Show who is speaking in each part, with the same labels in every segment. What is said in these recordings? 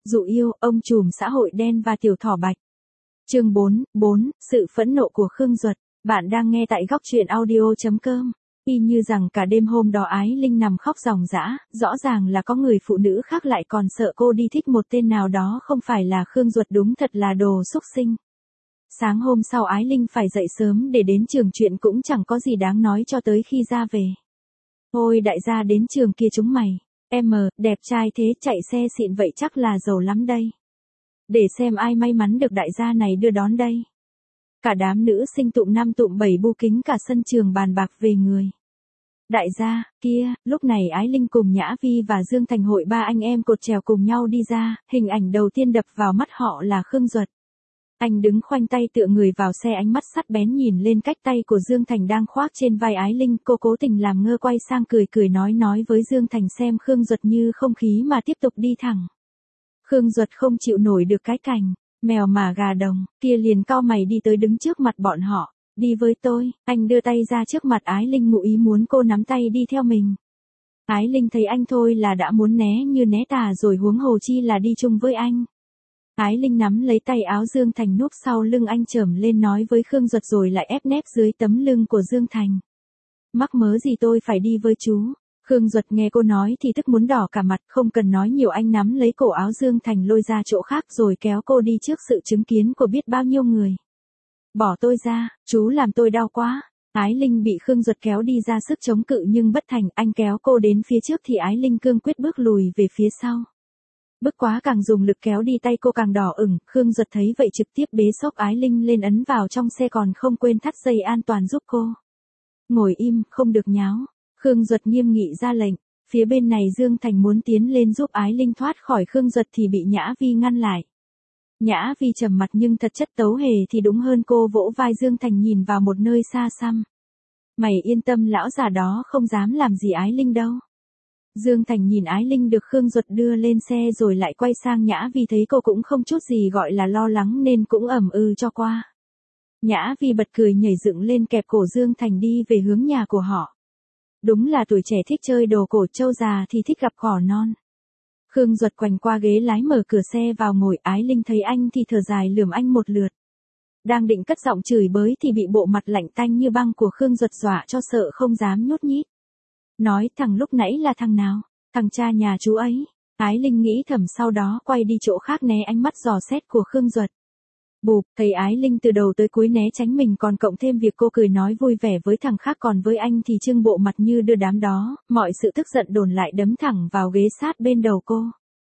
Speaker 1: Dụ yêu, ông trùm xã hội đen và tiểu thỏ bạch. Chương 4, sự phẫn nộ của Khương Duật. Bạn đang nghe tại góc truyện audio.com. Y như rằng cả đêm hôm đó Ái Linh nằm khóc ròng rã, rõ ràng là có người phụ nữ khác lại còn sợ cô đi thích một tên nào đó không phải là Khương Duật, đúng thật là đồ xúc sinh. Sáng hôm sau Ái Linh phải dậy sớm để đến trường, chuyện cũng chẳng có gì đáng nói cho tới khi ra về. Ôi đại gia đến trường kia chúng mày. Em đẹp trai thế, chạy xe xịn vậy chắc là giàu lắm đây. Để xem ai may mắn được đại gia này đưa đón đây. Cả đám nữ sinh tụm 5 tụm 7 bu kính cả sân trường bàn bạc về người. Đại gia, kia, lúc này Ái Linh cùng Nhã Vi và Dương Thành Hội ba anh em cột trèo cùng nhau đi ra, hình ảnh đầu tiên đập vào mắt họ là Khương Duật. Anh đứng khoanh tay tựa người vào xe, ánh mắt sắc bén nhìn lên cách tay của Dương Thành đang khoác trên vai Ái Linh, cô cố tình làm ngơ quay sang cười nói với Dương Thành xem Khương Duật như không khí mà tiếp tục đi thẳng. Khương Duật không chịu nổi được cái cảnh, mèo mà gà đồng, kia liền cau mày đi tới đứng trước mặt bọn họ, đi với tôi, anh đưa tay ra trước mặt Ái Linh ngụ ý muốn cô nắm tay đi theo mình. Ái Linh thấy anh thôi là đã muốn né như né tà rồi, huống hồ chi là đi chung với anh. Ái Linh nắm lấy tay áo Dương Thành núp sau lưng anh chởm lên nói với Khương Duật rồi lại ép nép dưới tấm lưng của Dương Thành. Mắc mớ gì tôi phải đi với chú. Khương Duật nghe cô nói thì tức muốn đỏ cả mặt, không cần nói nhiều anh nắm lấy cổ áo Dương Thành lôi ra chỗ khác rồi kéo cô đi trước sự chứng kiến của biết bao nhiêu người. Bỏ tôi ra, chú làm tôi đau quá. Ái Linh bị Khương Duật kéo đi ra sức chống cự nhưng bất thành, anh kéo cô đến phía trước thì Ái Linh cương quyết bước lùi về phía sau. Bức quá càng dùng lực kéo đi tay cô càng đỏ ửng, Khương Duật thấy vậy trực tiếp bế xốc Ái Linh lên ấn vào trong xe còn không quên thắt dây an toàn giúp cô. Ngồi im, không được nháo. Khương Duật nghiêm nghị ra lệnh. Phía bên này Dương Thành muốn tiến lên giúp Ái Linh thoát khỏi Khương Duật thì bị Nhã Vi ngăn lại. Nhã Vi trầm mặt nhưng thật chất tấu hề thì đúng hơn, cô vỗ vai Dương Thành nhìn vào một nơi xa xăm. Mày yên tâm, lão già đó không dám làm gì Ái Linh đâu. Dương Thành nhìn Ái Linh được Khương Duật đưa lên xe rồi lại quay sang Nhã Vi, thấy cô cũng không chút gì gọi là lo lắng nên cũng ầm cho qua. Nhã Vi bật cười nhảy dựng lên kẹp cổ Dương Thành đi về hướng nhà của họ. Đúng là tuổi trẻ thích chơi đồ cổ, trâu già thì thích gặp cỏ non. Khương Duật quành qua ghế lái mở cửa xe vào ngồi, Ái Linh thấy anh thì thở dài lườm anh một lượt. Đang định cất giọng chửi bới thì bị bộ mặt lạnh tanh như băng của Khương Duật dọa cho sợ không dám nhút nhít. Nói thằng lúc nãy là thằng nào? Thằng cha nhà chú ấy. Ái Linh nghĩ thầm sau đó quay đi chỗ khác né ánh mắt dò xét của Khương Duật. Bụp, thấy Ái Linh từ đầu tới cuối né tránh mình còn cộng thêm việc cô cười nói vui vẻ với thằng khác, còn với anh thì trưng bộ mặt như đưa đám đó, mọi sự tức giận đồn lại đấm thẳng vào ghế sát bên đầu cô.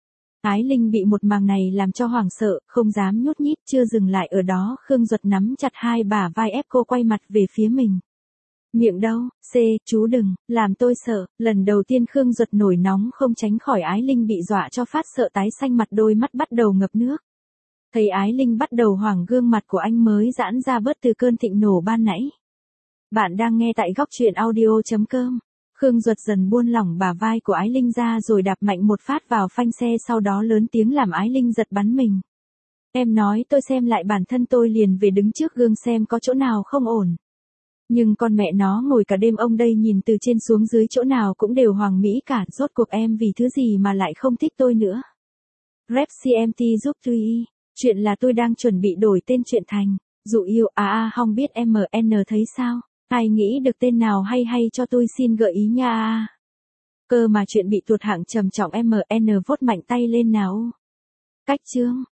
Speaker 1: Ái Linh bị một màn này làm cho hoảng sợ, không dám nhút nhít. Chưa dừng lại ở đó, Khương Duật nắm chặt hai bả vai ép cô quay mặt về phía mình. Miệng đâu, chú đừng, làm tôi sợ. Lần đầu tiên Khương Duật nổi nóng không tránh khỏi Ái Linh bị dọa cho phát sợ tái xanh mặt, đôi mắt bắt đầu ngập nước. Thấy Ái Linh bắt đầu hoảng, gương mặt của anh mới giãn ra bớt từ cơn thịnh nổ ban nãy. Bạn đang nghe tại góc truyện audio.com. Khương Duật dần buông lỏng bả vai của Ái Linh ra rồi đạp mạnh một phát vào phanh xe, sau đó lớn tiếng làm Ái Linh giật bắn mình. Em nói tôi xem lại bản thân tôi liền về đứng trước gương xem có chỗ nào không ổn. Nhưng con mẹ nó ngồi cả đêm ông đây nhìn từ trên xuống dưới chỗ nào cũng đều hoàng mỹ cả, rốt cuộc em vì thứ gì mà lại không thích tôi nữa. Rep CMT giúp tôi. Chuyện là tôi đang chuẩn bị đổi tên chuyện thành Dụ yêu không biết MN thấy sao? Ai nghĩ được tên nào hay cho tôi xin gợi ý nha. Cơ mà chuyện bị tụt hạng trầm trọng MN, vote mạnh tay lên nào. Cách chương.